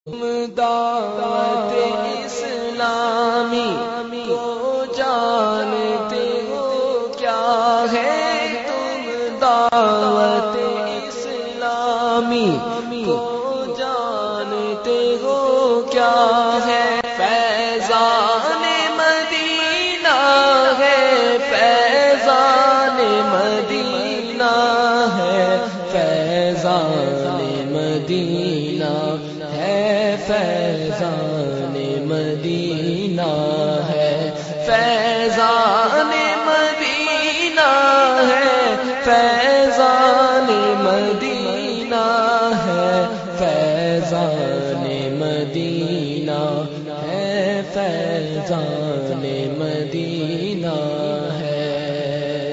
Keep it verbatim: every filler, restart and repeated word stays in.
دعوت اسلامی کو جانتے ہو کیا ہے تم؟ دعوت اسلامی کو جانتے ہو کیا ہے؟ فیضان مدینہ ہے، فیضان مدینہ ہے، فیضان مدینہ ہے، فیضان مدینہ ہے، فیضان مدینہ ہے، فیضان مدینہ